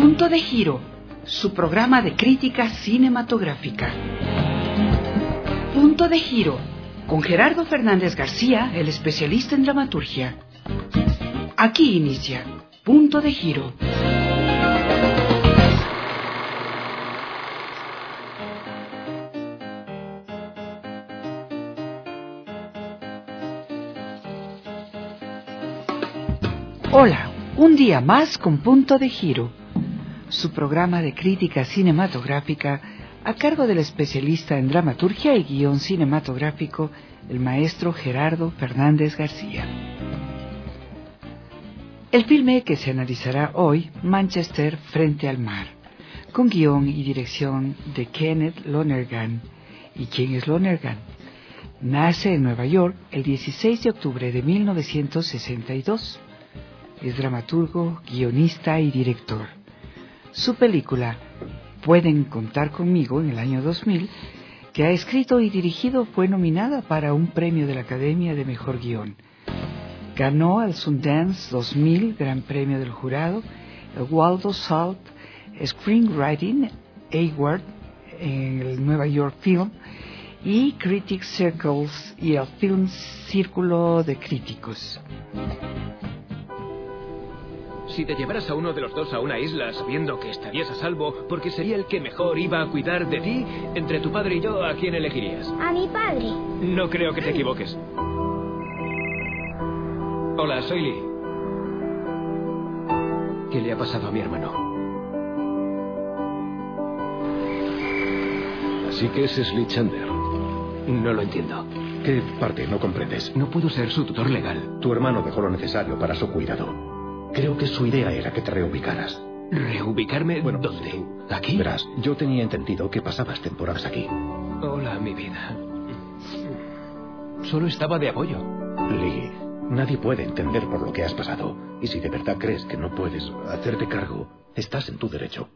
Punto de Giro, su programa de crítica cinematográfica. Punto de Giro, con Gerardo Fernández García, el especialista en dramaturgia. Aquí inicia Punto de Giro. Hola, un día más con Punto de Giro, su programa de crítica cinematográfica a cargo del especialista en dramaturgia y guión cinematográfico, el maestro Gerardo Fernández García. El filme que se analizará hoy, Manchester frente al mar, con guión y dirección de Kenneth Lonergan. ¿Y quién es Lonergan? Nace en Nueva York el 16 de octubre de 1962. Es dramaturgo, guionista y director. Su película Pueden contar conmigo, en el año 2000, que ha escrito y dirigido, fue nominada para un premio de la Academia de Mejor Guión. Ganó al Sundance 2000 Gran Premio del Jurado, el Waldo Salt Screenwriting Award en el Nueva York Film y Critics Circles y el Film Círculo de Críticos. Si te llevaras a uno de los dos a una isla sabiendo que estarías a salvo, porque sería el que mejor iba a cuidar de ti, entre tu padre y yo, ¿a quién elegirías? A mi padre. No creo que te equivoques. Hola, soy Lee. ¿Qué le ha pasado a mi hermano? Así que ese es Lee Chandler. No lo entiendo. ¿Qué parte no comprendes? No puedo ser su tutor legal. Tu hermano dejó lo necesario para su cuidado. Creo que su idea era que te reubicaras. ¿Reubicarme? Bueno, ¿dónde? ¿Aquí? Verás, yo tenía entendido que pasabas temporadas aquí. Hola, mi vida. Solo estaba de apoyo. Lee, nadie puede entender por lo que has pasado. Y si de verdad crees que no puedes hacerte cargo, estás en tu derecho.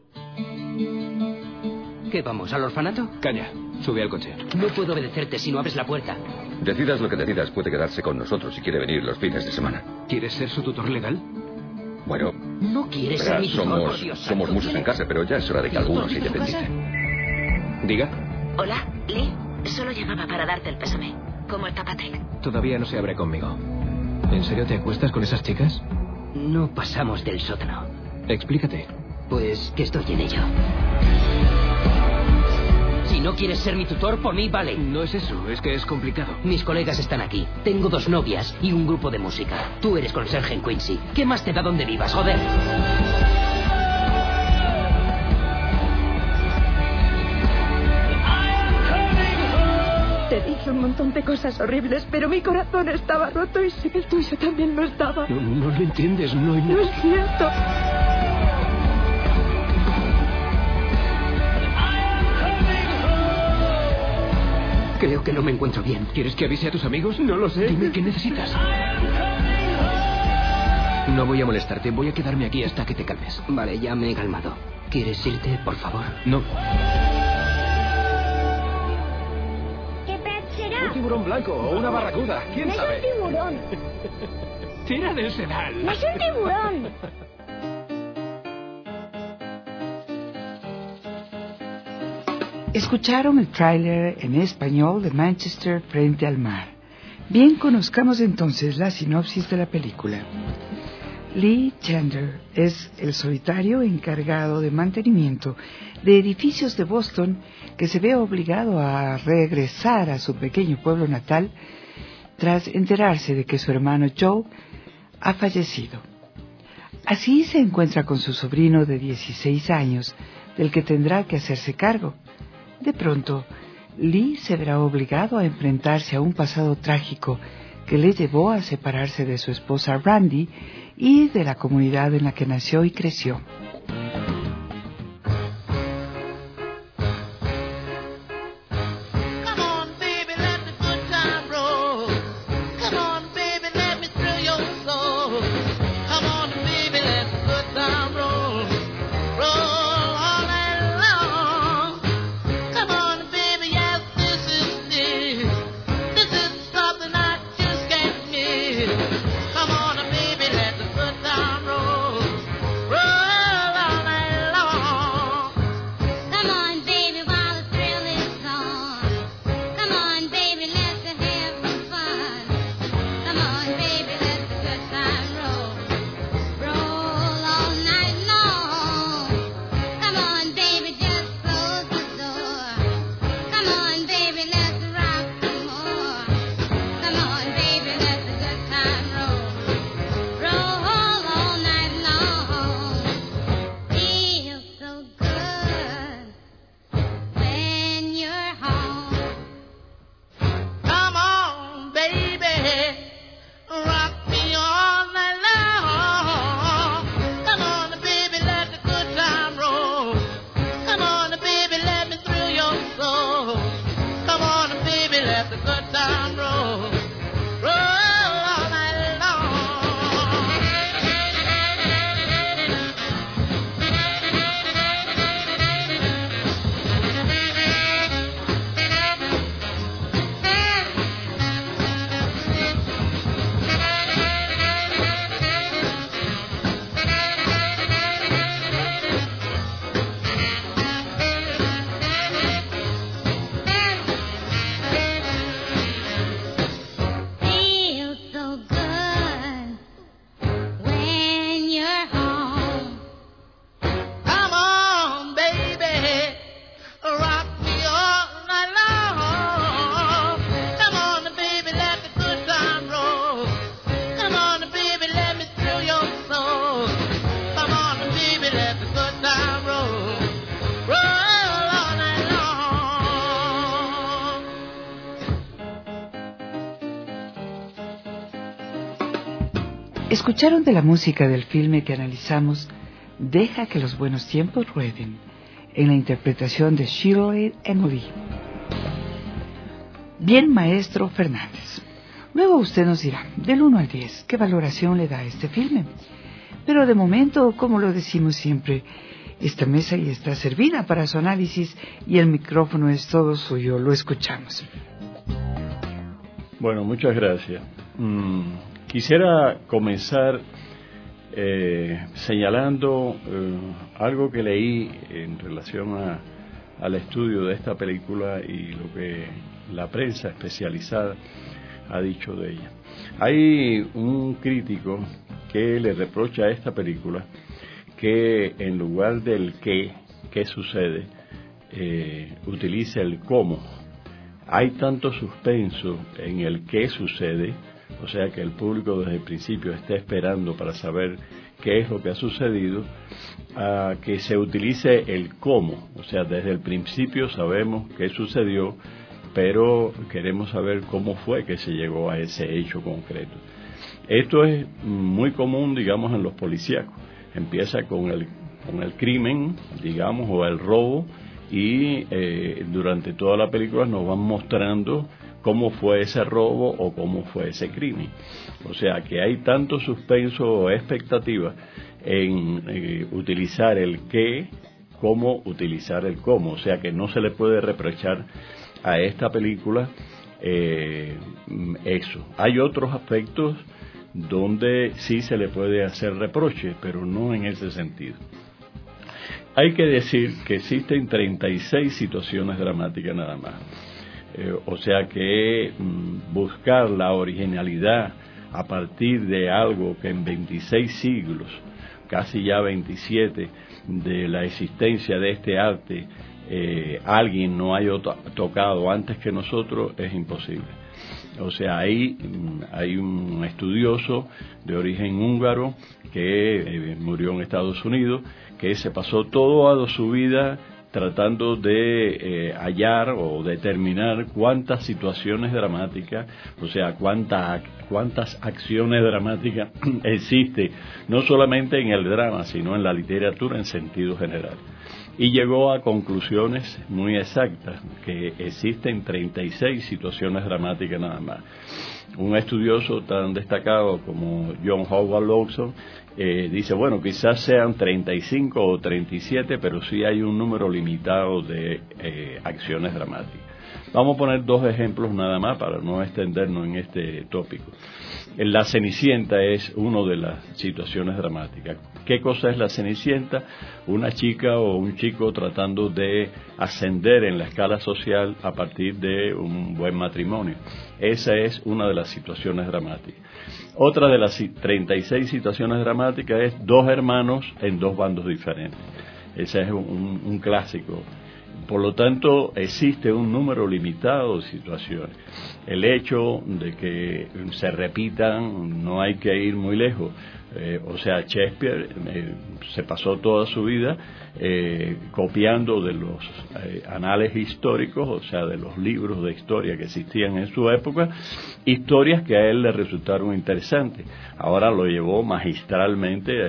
¿Qué vamos, al orfanato? Caña, sube al coche. No puedo obedecerte si no abres la puerta. Decidas lo que decidas, puede quedarse con nosotros si quiere venir los fines de semana. ¿Quieres ser su tutor legal? Bueno, no quieres ser mi tutor, por Dios. somos muchos en casa, pero ya es hora de que algunos se independicen. Diga. Hola, Lee. Solo llamaba para darte el pésame. ¿Cómo está Patrick? Todavía no se abre conmigo. ¿En serio te acuestas con esas chicas? No pasamos del sótano. Explícate. Pues que estoy en ello. Si no quieres ser mi tutor, por mí vale. No es eso, es que es complicado. Mis colegas están aquí. Tengo 2 novias y un grupo de música. Tú eres conserje en Quincy. ¿Qué más te da donde vivas, joder? Te dije un montón de cosas horribles, pero mi corazón estaba roto y sé que el tuyo también lo estaba. No lo entiendes, no... No es cierto. Creo que no me encuentro bien. ¿Quieres que avise a tus amigos? No lo sé. Dime qué necesitas. No voy a molestarte, voy a quedarme aquí hasta que te calmes. Vale, ya me he calmado. ¿Quieres irte, por favor? No. ¿Qué pez será? Un tiburón blanco o una barracuda, ¿quién No sabe? es un tiburón. Tira del sedal. No es un tiburón. Escucharon el tráiler en español de Manchester frente al mar. Bien, conozcamos entonces la sinopsis de la película. Lee Chandler es el solitario encargado de mantenimiento de edificios de Boston que se ve obligado a regresar a su pequeño pueblo natal tras enterarse de que su hermano Joe ha fallecido. Así se encuentra con su sobrino de 16 años, del que tendrá que hacerse cargo. De pronto, Lee se verá obligado a enfrentarse a un pasado trágico que le llevó a separarse de su esposa Randy y de la comunidad en la que nació y creció. Come on, baby, let the good time roll. Roll on. Escucharon de la música del filme que analizamos Deja que los buenos tiempos rueden, en la interpretación de Shirley Emily. Bien, maestro Fernández. Luego usted nos dirá, del 1 al 10, ¿qué valoración le da a este filme? Pero de momento, como lo decimos siempre, esta mesa ya está servida para su análisis y el micrófono es todo suyo. Lo escuchamos. Bueno, muchas gracias. Quisiera comenzar señalando algo que leí en relación al estudio de esta película y lo que la prensa especializada ha dicho de ella. Hay un crítico que le reprocha a esta película que en lugar del qué sucede, utiliza el cómo. Hay tanto suspenso en el qué sucede, o sea que el público desde el principio está esperando para saber qué es lo que ha sucedido, a que se utilice el cómo, o sea, desde el principio sabemos qué sucedió, pero queremos saber cómo fue que se llegó a ese hecho concreto. Esto es muy común, digamos, en los policíacos. Empieza con el crimen, digamos, o el robo, y durante toda la película nos van mostrando cómo fue ese robo o cómo fue ese crimen. O sea que hay tanto suspenso o expectativa en utilizar el qué como utilizar el cómo. O sea que no se le puede reprochar a esta película eso. Hay otros aspectos donde sí se le puede hacer reproche, pero no en ese sentido. Hay que decir que existen 36 situaciones dramáticas nada más. O sea que buscar la originalidad a partir de algo que en 26 siglos, casi ya 27, de la existencia de este arte, alguien no haya tocado antes que nosotros, es imposible. O sea, hay un estudioso de origen húngaro que murió en Estados Unidos, que se pasó toda su vida tratando de hallar o determinar cuántas situaciones dramáticas, o sea, cuántas acciones dramáticas existe, no solamente en el drama, sino en la literatura en sentido general. Y llegó a conclusiones muy exactas, que existen 36 situaciones dramáticas nada más. Un estudioso tan destacado como John Howard Lawson dice, bueno, quizás sean 35 o 37, pero sí hay un número limitado de acciones dramáticas. Vamos a poner dos ejemplos nada más para no extendernos en este tópico. La Cenicienta es una de las situaciones dramáticas. ¿Qué cosa es la Cenicienta? Una chica o un chico tratando de ascender en la escala social a partir de un buen matrimonio. Esa es una de las situaciones dramáticas. Otra de las 36 situaciones dramáticas es dos hermanos en dos bandos diferentes. Ese es un clásico. Por lo tanto, existe un número limitado de situaciones. El hecho de que se repitan, no hay que ir muy lejos. O sea, Shakespeare se pasó toda su vida copiando de los anales históricos, o sea, de los libros de historia que existían en su época, historias que a él le resultaron interesantes. Ahora lo llevó magistralmente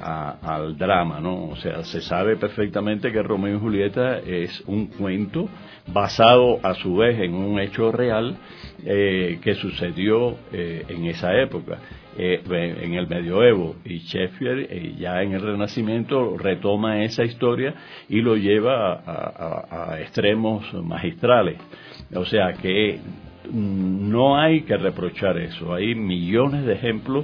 al drama, ¿no? O sea, se sabe perfectamente que Romeo y Julieta es un cuento basado a su vez en un hecho real que sucedió en esa época, en el medioevo, y Shakespeare ya en el Renacimiento retoma esa historia y lo lleva a extremos magistrales. O sea que no hay que reprochar eso. Hay millones de ejemplos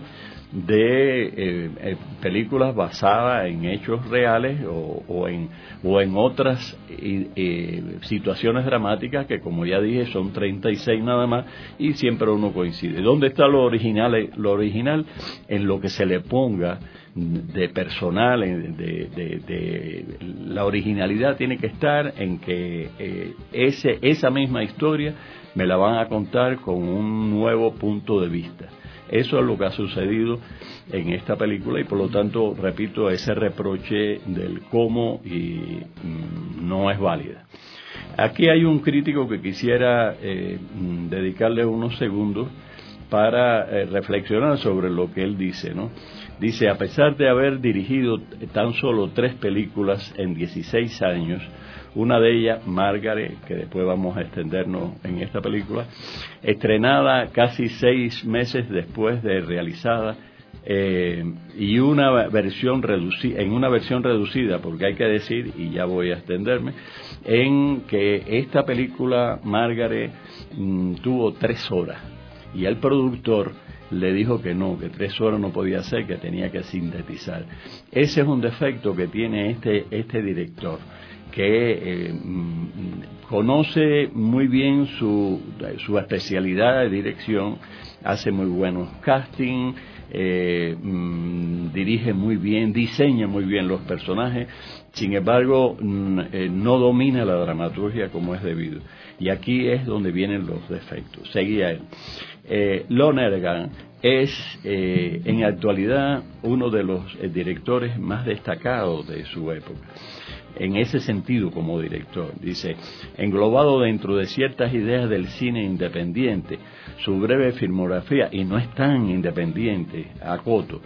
de películas basadas en hechos reales o en otras situaciones dramáticas que, como ya dije, son 36 nada más, y siempre uno coincide. ¿Dónde está lo original? Lo original en lo que se le ponga de personal, la originalidad tiene que estar en que esa misma historia me la van a contar con un nuevo punto de vista. Eso es lo que ha sucedido en esta película y, por lo tanto, repito, ese reproche del cómo y no es válida. Aquí hay un crítico que quisiera dedicarle unos segundos para reflexionar sobre lo que él dice, ¿no? Dice, a pesar de haber dirigido tan solo 3 películas en 16 años, una de ellas, Margaret, que después vamos a extendernos en esta película, estrenada casi 6 meses después de realizada, y una versión reducida, porque hay que decir, y ya voy a extenderme, en que esta película, Margaret, tuvo 3 horas, y el productor le dijo que no, que 3 horas no podía ser, que tenía que sintetizar. Ese es un defecto que tiene este director, que conoce muy bien su especialidad de dirección, hace muy buenos castings, dirige muy bien, diseña muy bien los personajes, sin embargo no domina la dramaturgia como es debido, y aquí es donde vienen los defectos. Seguía él. Lonergan es en actualidad uno de los directores más destacados de su época, en ese sentido como director. Dice, englobado dentro de ciertas ideas del cine independiente, su breve filmografía, y no es tan independiente, acoto,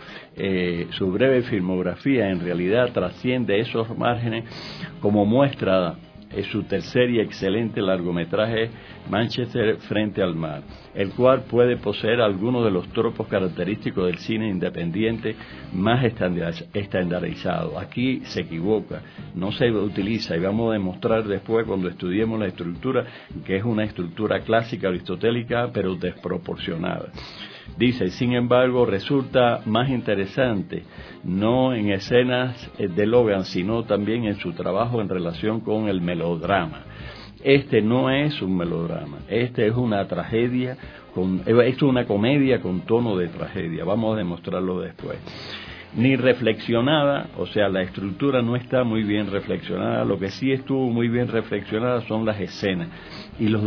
su breve filmografía en realidad trasciende esos márgenes, como muestra su tercer y excelente largometraje, Manchester frente al mar, el cual puede poseer algunos de los tropos característicos del cine independiente más estandarizado. Aquí se equivoca, no se utiliza, y vamos a demostrar después cuando estudiemos la estructura, que es una estructura clásica aristotélica pero desproporcionada. Dice, sin embargo, resulta más interesante, no en escenas de Logan, sino también en su trabajo en relación con el melodrama. Este no es un melodrama, este es una tragedia, esto es una comedia con tono de tragedia, vamos a demostrarlo después. Ni reflexionada, o sea, la estructura no está muy bien reflexionada, lo que sí estuvo muy bien reflexionada son las escenas y los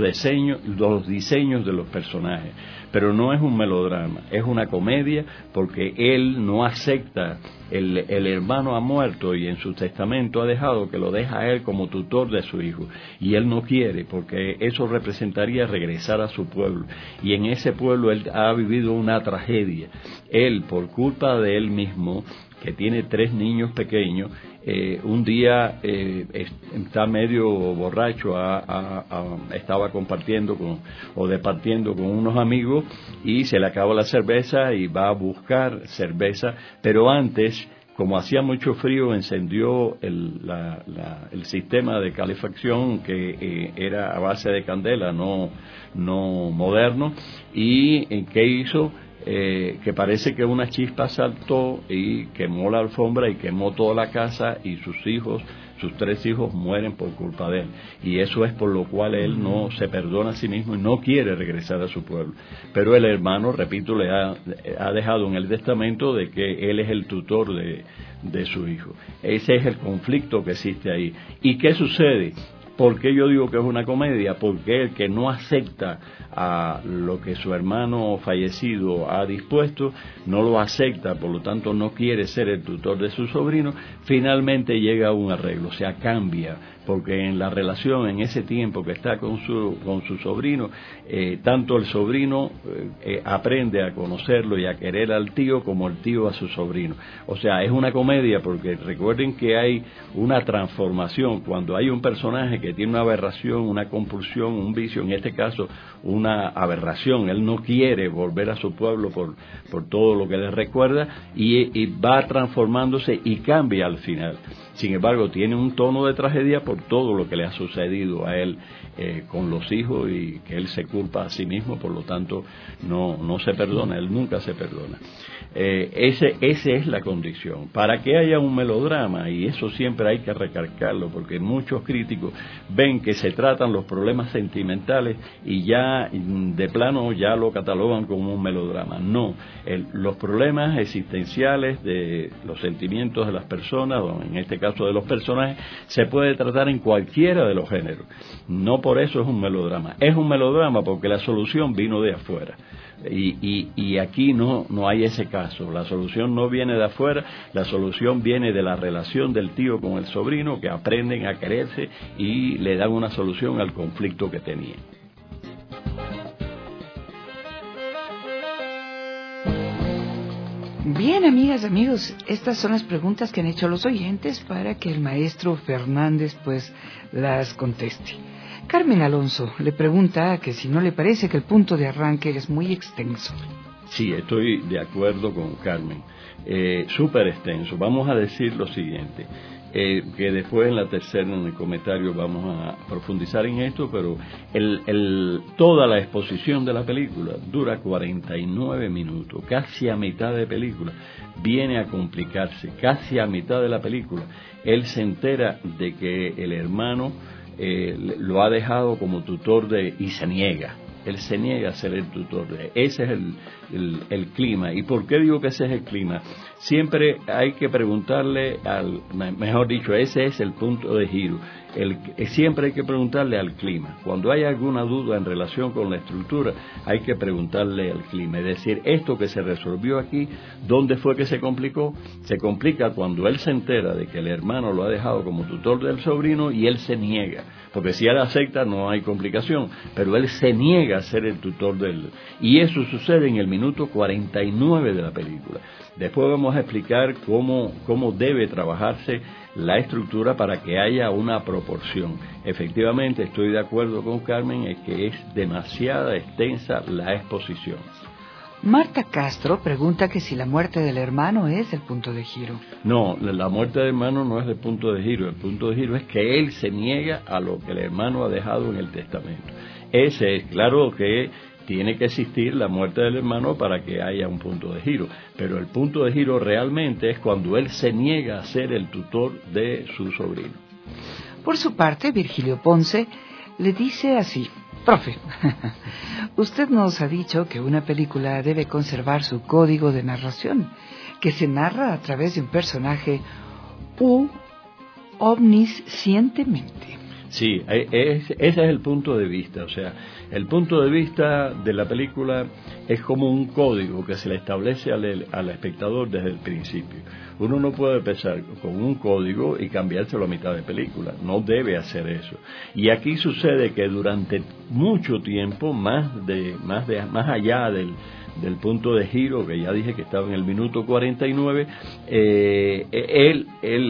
diseños de los personajes, pero no es un melodrama, es una comedia, porque él no acepta, el hermano ha muerto y en su testamento ha dejado que lo deja a él como tutor de su hijo, y él no quiere, porque eso representaría regresar a su pueblo, y en ese pueblo él ha vivido una tragedia. Él, por culpa de él mismo, que tiene 3 niños pequeños, un día está medio borracho, estaba compartiendo departiendo con unos amigos, y se le acabó la cerveza y va a buscar cerveza, pero antes, como hacía mucho frío, encendió el sistema de calefacción, que era a base de candela, no moderno, y ¿qué hizo? Que parece que una chispa saltó y quemó la alfombra y quemó toda la casa, y sus 3 hijos mueren por culpa de él, y eso es por lo cual él no se perdona a sí mismo y no quiere regresar a su pueblo. Pero el hermano, repito, le ha dejado en el testamento de que él es el tutor de su hijo. Ese es el conflicto que existe ahí. ¿Y qué sucede? ¿Por qué yo digo que es una comedia? Porque el que no acepta a lo que su hermano fallecido ha dispuesto, no lo acepta, por lo tanto no quiere ser el tutor de su sobrino, finalmente llega a un arreglo, o sea, cambia, porque en la relación, en ese tiempo que está con su sobrino, tanto el sobrino aprende a conocerlo y a querer al tío, como el tío a su sobrino. O sea, es una comedia, porque recuerden que hay una transformación cuando hay un personaje que tiene una aberración, una compulsión, un vicio, en este caso una aberración. Él no quiere volver a su pueblo por todo lo que le recuerda, y va transformándose y cambia al final. Sin embargo, tiene un tono de tragedia por todo lo que le ha sucedido a él con los hijos, y que él se culpa a sí mismo, por lo tanto no se perdona, él nunca se perdona. Esa es la condición. Para que haya un melodrama, y eso siempre hay que recalcarlo, porque muchos críticos ven que se tratan los problemas sentimentales y ya de plano ya lo catalogan como un melodrama. No, los problemas existenciales de los sentimientos de las personas, o en este caso de los personajes, se puede tratar en cualquiera de los géneros. No por eso es un melodrama. Es un melodrama porque la solución vino de afuera. Y aquí no hay ese caso. La solución no viene de afuera, la solución viene de la relación del tío con el sobrino, que aprenden a quererse y le dan una solución al conflicto que tenían. Bien, amigas, amigos, estas son las preguntas que han hecho los oyentes para que el maestro Fernández pues las conteste. Carmen Alonso le pregunta que si no le parece que el punto de arranque es muy extenso. Sí, estoy de acuerdo con Carmen. Súper extenso. Vamos a decir lo siguiente, que después en en el comentario vamos a profundizar en esto, pero toda la exposición de la película dura 49 minutos, casi a mitad de película. Viene a complicarse, casi a mitad de la película. Él se entera de que el hermano lo ha dejado como tutor y se niega. Él se niega a ser el tutor de él. Ese es el clima. ¿Y por qué digo que ese es el clima? Siempre hay que preguntarle mejor dicho, ese es el punto de giro. Siempre hay que preguntarle al clima. Cuando hay alguna duda en relación con la estructura, hay que preguntarle al clima. Es decir, esto que se resolvió aquí, ¿dónde fue que se complicó? Se complica cuando él se entera de que el hermano lo ha dejado como tutor del sobrino y él se niega. Porque si él acepta no hay complicación, pero él se niega a ser el tutor del... Y eso sucede en el minuto 49 de la película. Después vamos a explicar cómo debe trabajarse la estructura para que haya una proporción. Efectivamente, estoy de acuerdo con Carmen, es que es demasiada extensa la exposición. Marta Castro pregunta que si la muerte del hermano es el punto de giro. No, la muerte del hermano no es el punto de giro. El punto de giro es que él se niega a lo que el hermano ha dejado en el testamento. Ese es, claro que tiene que existir la muerte del hermano para que haya un punto de giro, pero el punto de giro realmente es cuando él se niega a ser el tutor de su sobrino. Por su parte, Virgilio Ponce le dice así: profe, usted nos ha dicho que una película debe conservar su código de narración, que se narra a través de un personaje omniscientemente. Sí, ese es el punto de vista, o sea, el punto de vista de la película es como un código que se le establece al espectador desde el principio. Uno no puede empezar con un código y cambiárselo a mitad de película, no debe hacer eso. Y aquí sucede que durante mucho tiempo, más allá del punto de giro, que ya dije que estaba en el minuto 49, el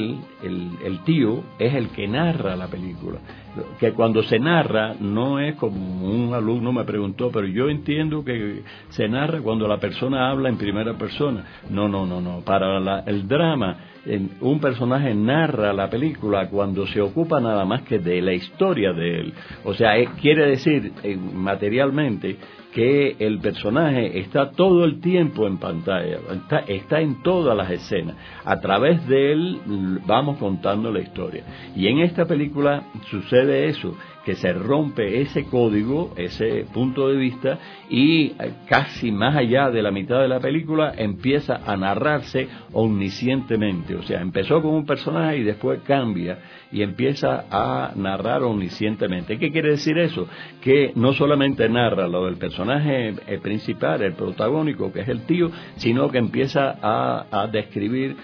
tío es el que narra la película. Que cuando se narra no es como un alumno me preguntó, pero yo entiendo que se narra cuando la persona habla en primera persona. No. Para el drama, un personaje narra la película cuando se ocupa nada más que de la historia de él. O sea, quiere decir materialmente que el personaje está todo el tiempo en pantalla, está en todas las escenas. A través de él vamos contando la historia. Y en esta película sucede eso, que se rompe ese código, ese punto de vista, y casi más allá de la mitad de la película empieza a narrarse omniscientemente. O sea, empezó con un personaje y después cambia y empieza a narrar omniscientemente. ¿Qué quiere decir eso? Que no solamente narra lo del personaje principal, el protagónico, que es el tío, sino que empieza a describir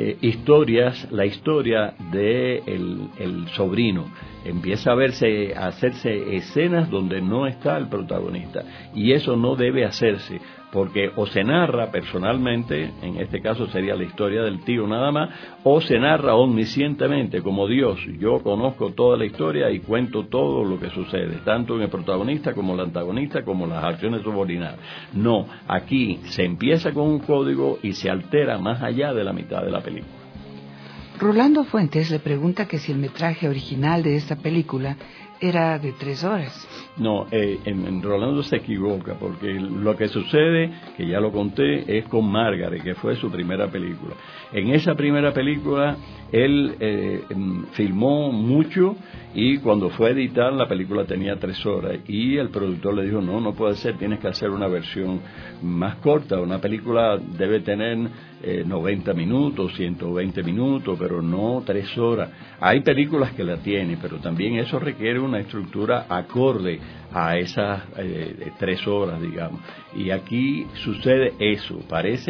la historia de el sobrino. Empieza a hacerse escenas donde no está el protagonista, y eso no debe hacerse, porque o se narra personalmente, en este caso sería la historia del tío nada más, o se narra omniscientemente como Dios. Yo conozco toda la historia y cuento todo lo que sucede, tanto en el protagonista como el antagonista, como las acciones subordinadas. No, aquí se empieza con un código y se altera más allá de la mitad de la película. Rolando Fuentes le pregunta que si el metraje original de esta película era de 3 horas. No, en Rolando se equivoca, porque lo que sucede, que ya lo conté, es con Margaret, que fue su primera película. En esa primera película, él filmó mucho, y cuando fue a editar, la película tenía 3 horas, y el productor le dijo, no puede ser, tienes que hacer una versión más corta, una película debe tener 90 minutos, 120 minutos, pero no 3 horas. Hay películas que la tienen, pero también eso requiere una estructura acorde a esas 3 horas, digamos. Y aquí sucede eso, parece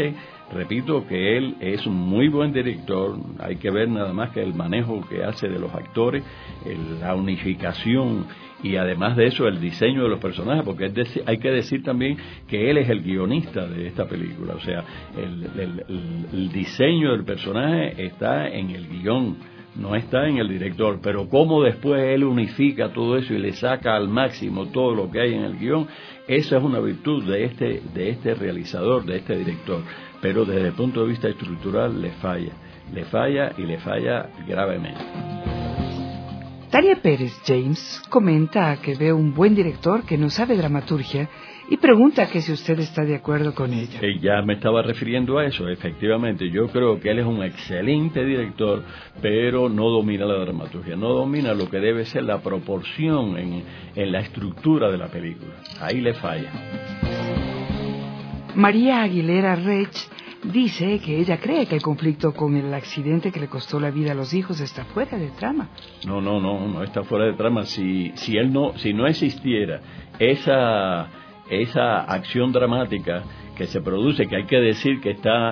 Repito que él es un muy buen director, hay que ver nada más que el manejo que hace de los actores, la unificación y además de eso el diseño de los personajes, porque hay que decir también que él es el guionista de esta película, o sea, el diseño del personaje está en el guión, no está en el director, pero cómo después él unifica todo eso y le saca al máximo todo lo que hay en el guión, esa es una virtud de este realizador, de este director, pero desde el punto de vista estructural le falla gravemente. Tania Pérez James comenta que ve un buen director que no sabe dramaturgia y pregunta que si usted está de acuerdo con ella. Ya me estaba refiriendo a eso, efectivamente. Yo creo que él es un excelente director, pero no domina la dramaturgia, no domina lo que debe ser la proporción en la estructura de la película. Ahí le falla. María Aguilera Rech dice que ella cree que el conflicto con el accidente que le costó la vida a los hijos está fuera de trama. No está fuera de trama. Si no existiera esa acción dramática que se produce, que hay que decir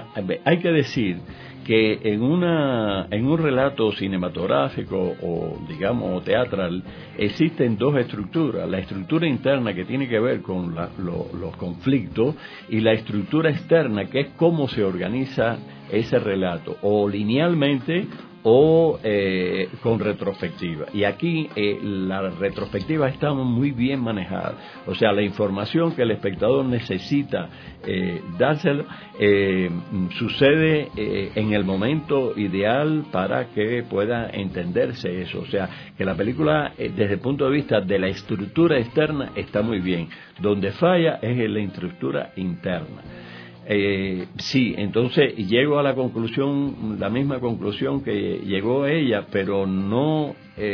que en un relato cinematográfico o digamos teatral existen dos estructuras, la estructura interna que tiene que ver con los conflictos y la estructura externa que es cómo se organiza ese relato, o linealmente o con retrospectiva. Y aquí la retrospectiva está muy bien manejada. O sea, la información que el espectador necesita dársela sucede en el momento ideal para que pueda entenderse eso. O sea, que la película, desde el punto de vista de la estructura externa, está muy bien. Donde falla es en la estructura interna. Sí, entonces llego a la misma conclusión que llegó ella, pero no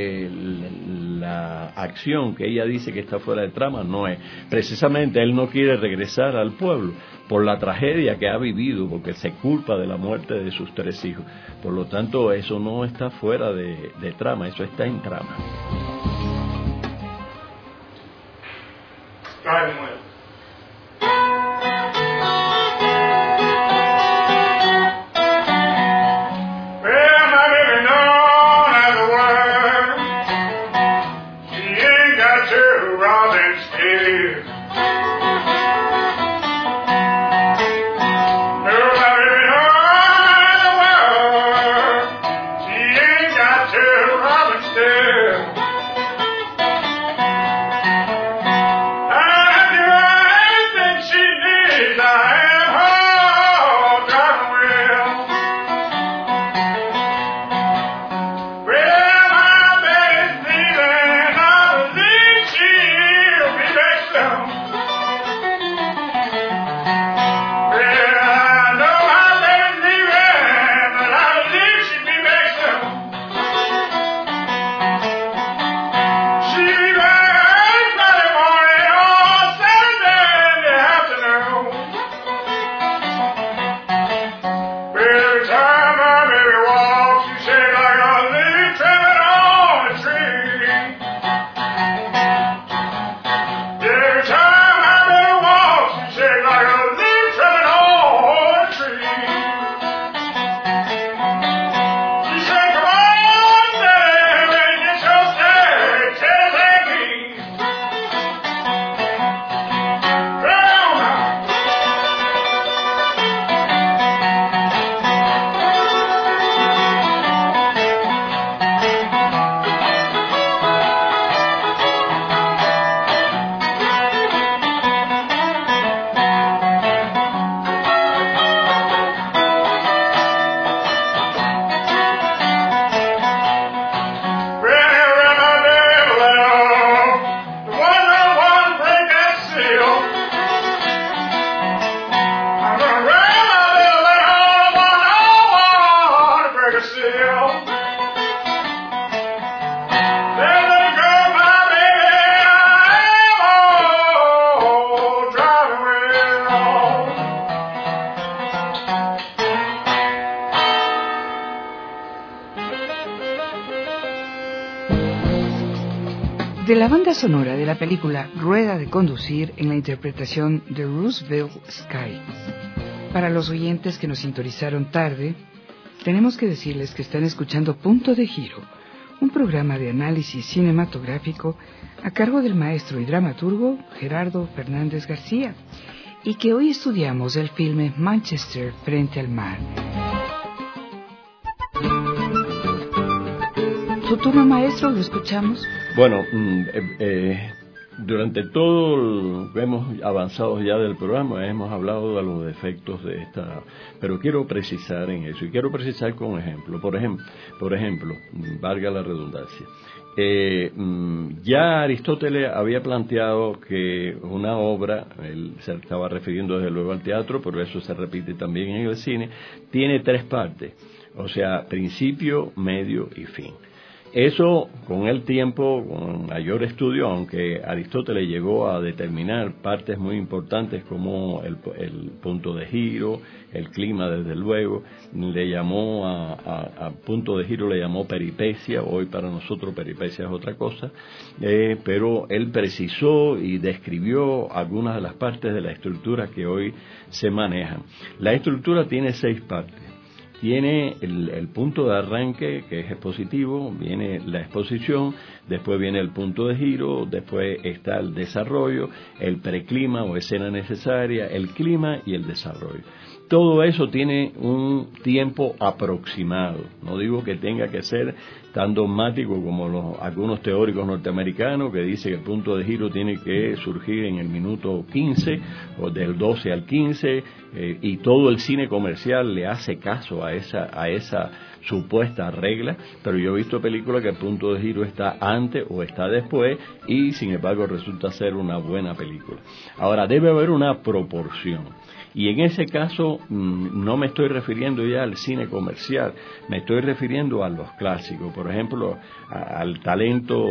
la acción que ella dice que está fuera de trama, no es. Precisamente él no quiere regresar al pueblo por la tragedia que ha vivido, porque se culpa de la muerte de sus 3 hijos. Por lo tanto, eso no está fuera de trama, eso está en trama. De la banda sonora de la película Rueda de Conducir en la interpretación de Roosevelt Sky. Para los oyentes que nos sintonizaron tarde, tenemos que decirles que están escuchando Punto de Giro, un programa de análisis cinematográfico a cargo del maestro y dramaturgo Gerardo Fernández García, y que hoy estudiamos el filme Manchester frente al mar. Su turno, maestro, ¿lo escuchamos? Bueno, durante todo hemos avanzado ya del programa, hemos hablado de los defectos de esta, pero quiero precisar en eso, y quiero precisar con ejemplo. Por ejemplo, valga la redundancia, ya Aristóteles había planteado que una obra, él se estaba refiriendo desde luego al teatro, pero eso se repite también en el cine, tiene 3 partes, o sea, principio, medio y fin. Eso, con el tiempo, con mayor estudio, aunque Aristóteles llegó a determinar partes muy importantes como el punto de giro, el clima, desde luego, le llamó a punto de giro, le llamó peripecia. Hoy para nosotros peripecia es otra cosa, pero él precisó y describió algunas de las partes de la estructura que hoy se manejan. La estructura tiene 6 partes. Tiene el punto de arranque, que es expositivo, viene la exposición, después viene el punto de giro, después está el desarrollo, el preclima o escena necesaria, el clima y el desarrollo. Todo eso tiene un tiempo aproximado. No digo que tenga que ser tan dogmático como algunos teóricos norteamericanos que dicen que el punto de giro tiene que surgir en el minuto 15 o del 12 al 15 y todo el cine comercial le hace caso a esa supuesta regla, pero yo he visto películas que el punto de giro está antes o está después y sin embargo resulta ser una buena película. Ahora, debe haber una proporción. Y en ese caso no me estoy refiriendo ya al cine comercial, me estoy refiriendo a los clásicos. Por ejemplo, al talento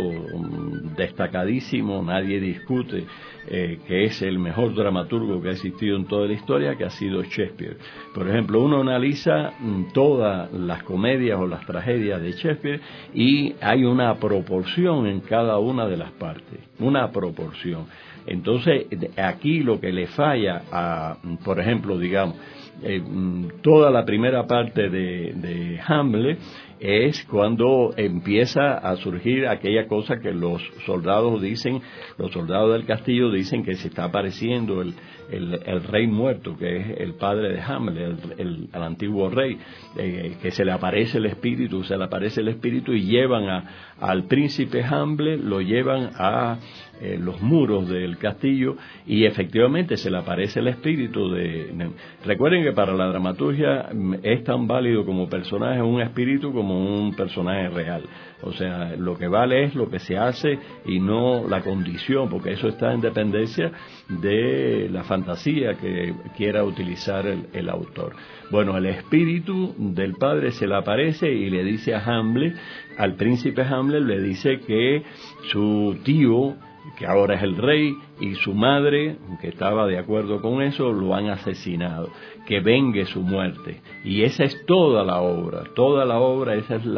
destacadísimo, nadie discute, que es el mejor dramaturgo que ha existido en toda la historia, que ha sido Shakespeare. Por ejemplo, uno analiza todas las comedias o las tragedias de Shakespeare y hay una proporción en cada una de las partes, una proporción. Entonces, aquí lo que le falla por ejemplo, digamos, toda la primera parte de Hamlet es cuando empieza a surgir aquella cosa que los soldados del castillo dicen que se está apareciendo el rey muerto, que es el padre de Hamlet, el antiguo rey, que se le aparece el espíritu y llevan al príncipe Hamlet, lo llevan a los muros del castillo y efectivamente se le aparece el espíritu Recuerden que para la dramaturgia es tan válido como personaje un espíritu como un personaje real. O sea, lo que vale es lo que se hace y no la condición, porque eso está en dependencia de la fantasía que quiera utilizar el autor. Bueno, el espíritu del padre se le aparece y le dice a Hamlet, al príncipe Hamlet, le dice que su tío, que ahora es el rey, y su madre, que estaba de acuerdo con eso, lo han asesinado, que vengue su muerte. Y esa es toda la obra, esa es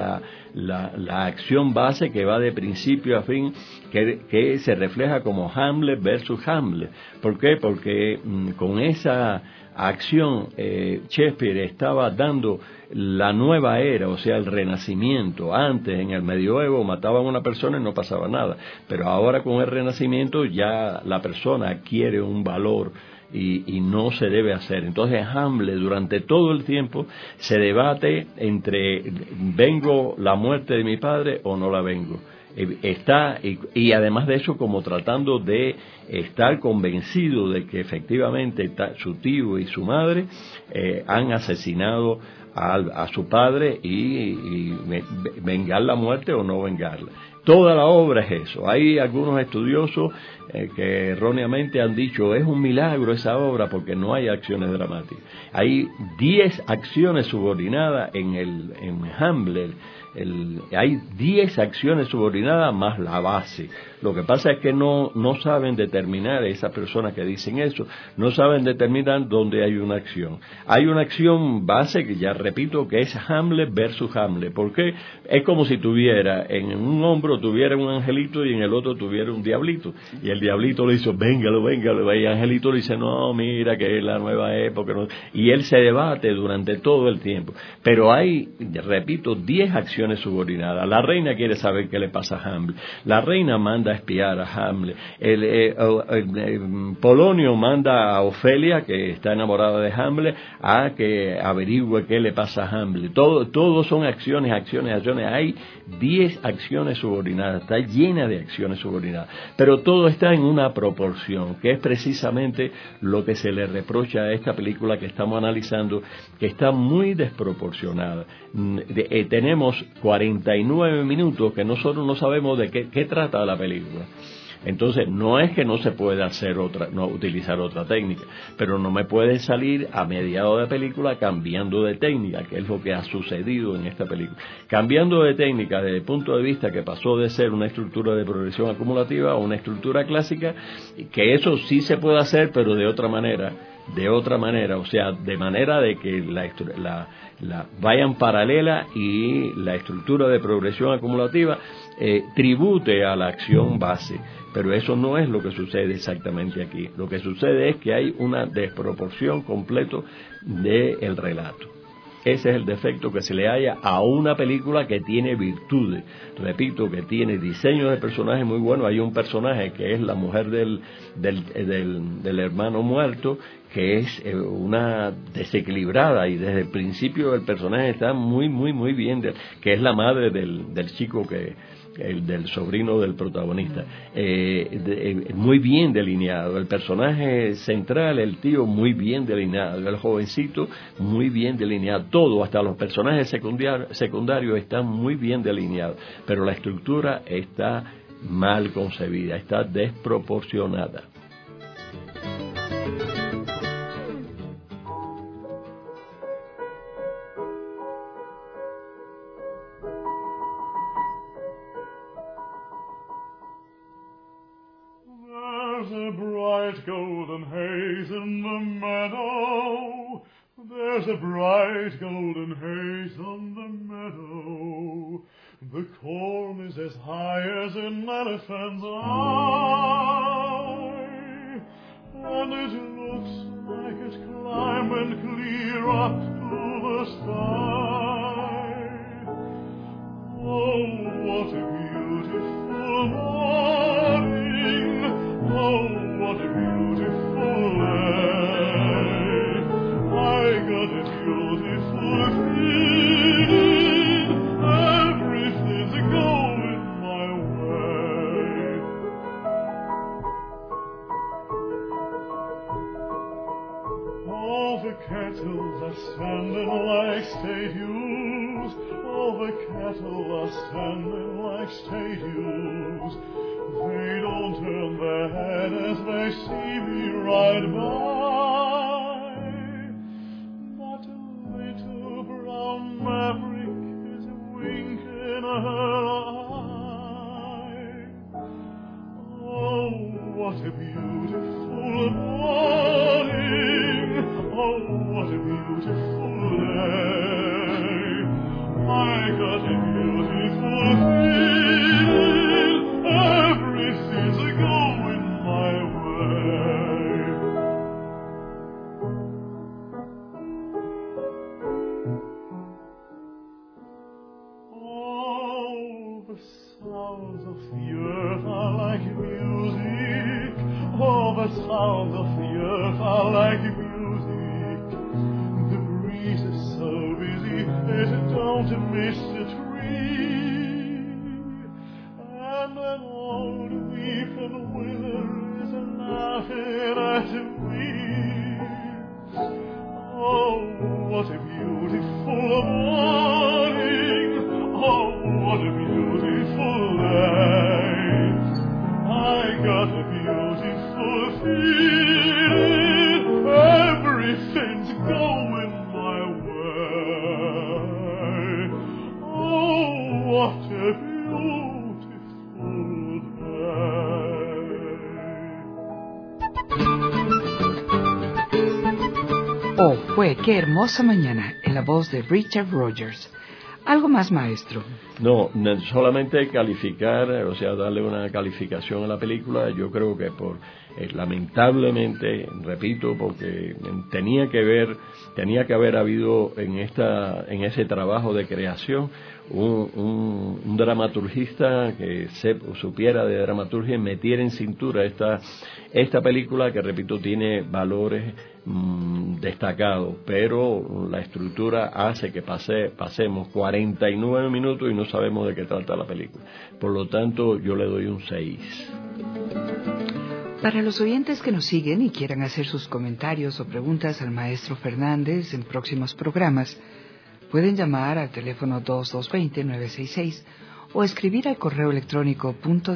la acción base que va de principio a fin, que se refleja como Hamlet versus Hamlet. ¿Por qué? Porque con esa acción Shakespeare estaba dando la nueva era, o sea, el renacimiento. Antes, en el medioevo, mataban a una persona y no pasaba nada, pero ahora con el renacimiento ya la persona adquiere un valor y no se debe hacer. Entonces Hamlet durante todo el tiempo se debate entre ¿vengo la muerte de mi padre o no la vengo? Está y además de eso como tratando de estar convencido de que efectivamente su tío y su madre han asesinado a su padre y vengar la muerte o no vengarla. Toda la obra es eso. Hay algunos estudiosos que erróneamente han dicho es un milagro esa obra porque no hay acciones dramáticas. Hay 10 acciones subordinadas en Hamlet. Hay 10 acciones subordinadas más la base. Lo que pasa es que no saben determinar, esas personas que dicen eso, no saben determinar dónde hay una acción. Hay una acción base que ya repito que es Hamlet versus Hamlet. ¿Por qué? Es como si tuviera en un hombro tuviera un angelito y en el otro tuviera un diablito. Y el diablito le dice, véngalo, y Angelito le dice, no, mira que es la nueva época, no. Y él se debate durante todo el tiempo. Pero hay, repito, 10 acciones subordinadas. La reina quiere saber qué le pasa a Hamlet. La reina manda a espiar a Hamlet. Polonio manda a Ofelia, que está enamorada de Hamlet, a que averigüe qué le pasa a Hamlet. Todo son acciones. Hay 10 acciones subordinadas, está llena de acciones subordinadas. Pero todo está en una proporción, que es precisamente lo que se le reprocha a esta película que estamos analizando, que está muy desproporcionada. Tenemos 49 minutos que nosotros no sabemos de qué trata la película. Entonces, no es que no se pueda utilizar otra técnica, pero no me puede salir a mediados de película cambiando de técnica, que es lo que ha sucedido en esta película. Cambiando de técnica desde el punto de vista que pasó de ser una estructura de progresión acumulativa a una estructura clásica, que eso sí se puede hacer, pero de otra manera, o sea, de manera de que la vayan paralela y la estructura de progresión acumulativa tribute a la acción base. Pero eso no es lo que sucede exactamente aquí. Lo que sucede es que hay una desproporción completa del relato. Ese es el defecto que se le halla a una película que tiene virtudes. Repito, que tiene diseños de personajes muy buenos. Hay un personaje que es la mujer del hermano muerto, que es una desequilibrada, y desde el principio el personaje está muy bien, que es la madre del chico del sobrino del protagonista, muy bien delineado. El personaje central, el tío, muy bien delineado. El jovencito, muy bien delineado. Todo, hasta los personajes secundarios están muy bien delineados. Pero la estructura está mal concebida, está desproporcionada. Golden haze in the meadow. There's a bright golden haze on the meadow. The corn is as high as an elephant's eye, and it looks like it's climbing clear up to the sky. Oh, what a beautiful morning! Oh, what a beautiful day. I got a beautiful feeling. Everything's going my way. All the cattle are standing like statues. All the cattle are standing like statues. They don't turn their head as they see me ride by. But a little brown maverick is winking her eye. Oh, what a beautiful morning! Oh, what a beautiful day! I got a beautiful feeling. Everything's going my way. All the sounds of the earth are like music. All the sounds of the earth are like music. The breeze is so busy it don't miss the tree. And an old weeping willow is laughing at me. Oh, what a beautiful morning! Oh, what a beautiful day! I got a beautiful feeling. Everything's going my way. Oh, what a Oh, fue qué hermosa mañana, en la voz de Richard Rogers. Algo más, maestro. No, solamente calificar, o sea, darle una calificación a la película. Yo creo que lamentablemente, repito, porque tenía que haber habido en ese trabajo de creación un dramaturgista que supiera de dramaturgia y metiera en cintura esta película, que repito tiene valores destacados, pero la estructura hace que pasemos 49 minutos y no sabemos de qué trata la película. Por lo tanto, yo le doy un 6. Para los oyentes que nos siguen y quieran hacer sus comentarios o preguntas al maestro Fernández en próximos programas, pueden llamar al teléfono 2220-966 o escribir al correo electrónico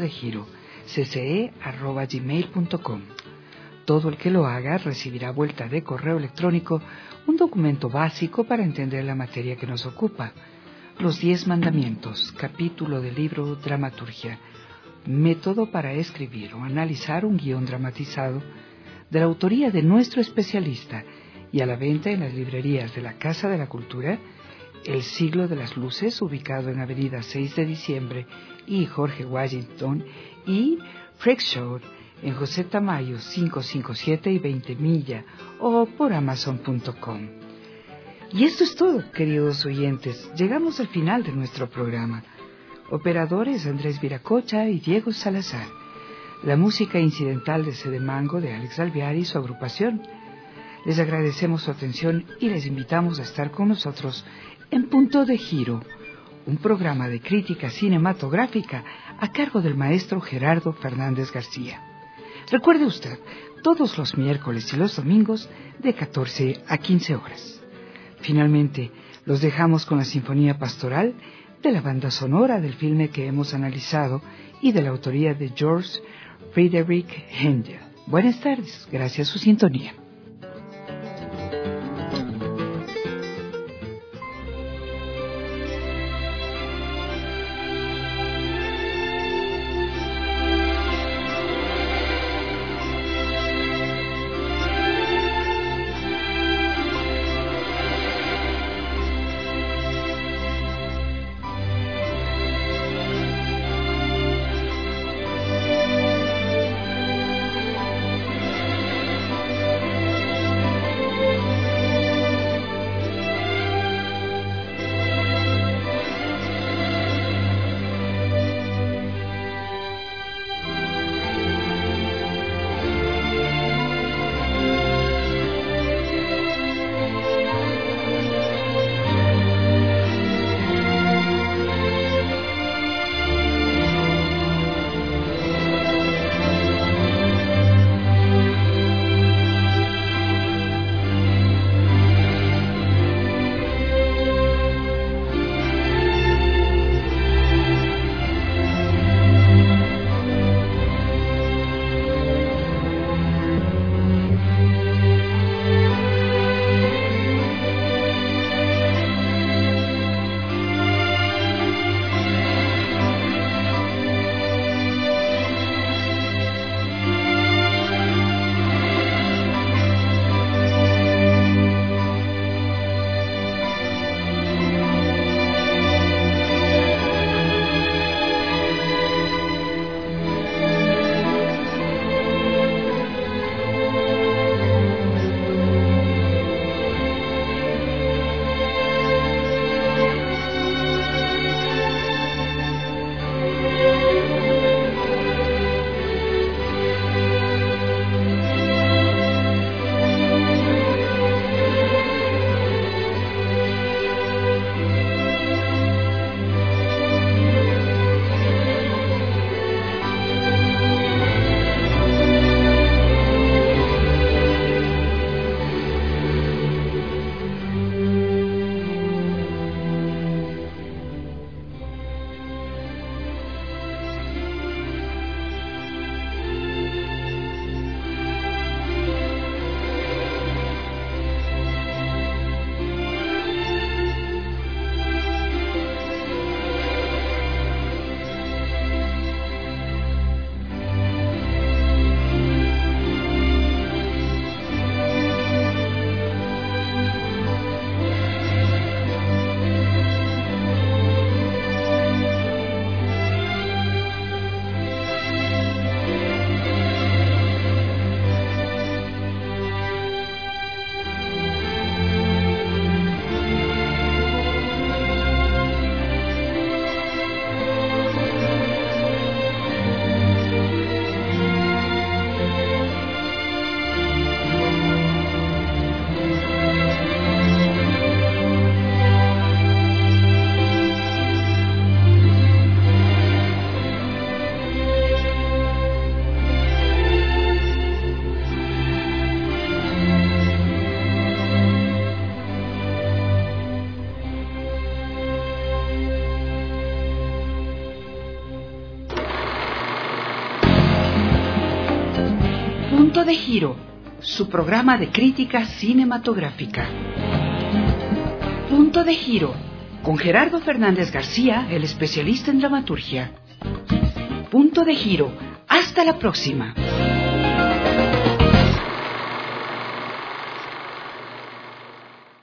puntodegiro@gmail.com. Todo el que lo haga recibirá vuelta de correo electrónico un documento básico para entender la materia que nos ocupa. Los 10 mandamientos, capítulo del libro Dramaturgia, método para escribir o analizar un guión dramatizado, de la autoría de nuestro especialista y a la venta en las librerías de la Casa de la Cultura, El Siglo de las Luces, ubicado en Avenida 6 de Diciembre y Jorge Washington, y Freak Show en José Tamayo 557 y 20 Milla, o por Amazon.com. Y esto es todo, queridos oyentes. Llegamos al final de nuestro programa. Operadores Andrés Viracocha y Diego Salazar. La música incidental de Cedemango de Alex Alvear y su agrupación. Les agradecemos su atención y les invitamos a estar con nosotros en Punto de Giro, un programa de crítica cinematográfica a cargo del maestro Gerardo Fernández García. Recuerde usted, todos los miércoles y los domingos de 14 a 15 horas. Finalmente, los dejamos con la Sinfonía Pastoral de la banda sonora del filme que hemos analizado y de la autoría de George Friedrich Händel. Buenas tardes, gracias a su sintonía. Punto de Giro, su programa de crítica cinematográfica. Punto de Giro, con Gerardo Fernández García, el especialista en dramaturgia. Punto de Giro, hasta la próxima.